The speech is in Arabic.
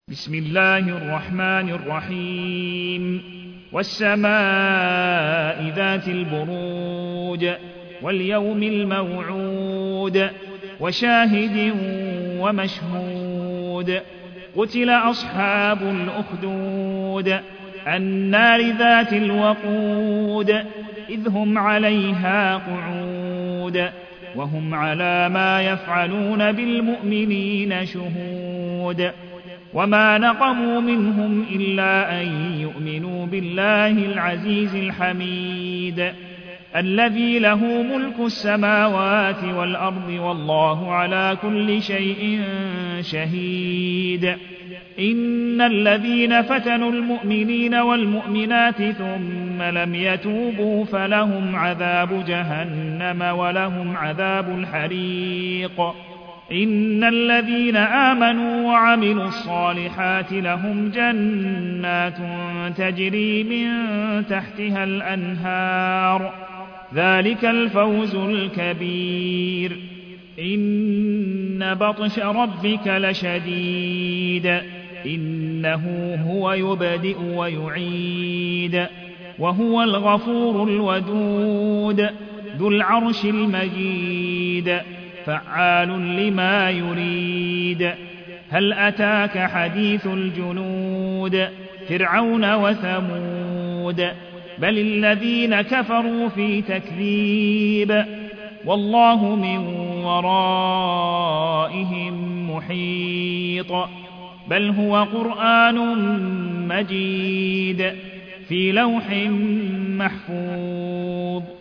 بسم الله الرحمن الرحيم والسماء ذات البروج واليوم الموعود وشاهد ومشهود قتل أصحاب الأخدود النار ذات الوقود إذ هم عليها قعود وهم على ما يفعلون بالمؤمنين شهود وما نقموا منهم إلا أن يؤمنوا بالله العزيز الحميد الذي له ملك السماوات والأرض والله على كل شيء شهيد إن الذين فتنوا المؤمنين والمؤمنات ثم لم يتوبوا فلهم عذاب جهنم ولهم عذاب الحريق إن الذين آمنوا وعملوا الصالحات لهم جنات تجري من تحتها الأنهار ذلك الفوز الكبير إن بطش ربك لشديد إنه هو يبدئ ويعيد وهو الغفور الودود ذو العرش المجيد فعال لما يريد هل أتاك حديث الجنود فرعون وثمود بل الذين كفروا في تكذيب والله من ورائهم محيط بل هو قرآن مجيد في لوح محفوظ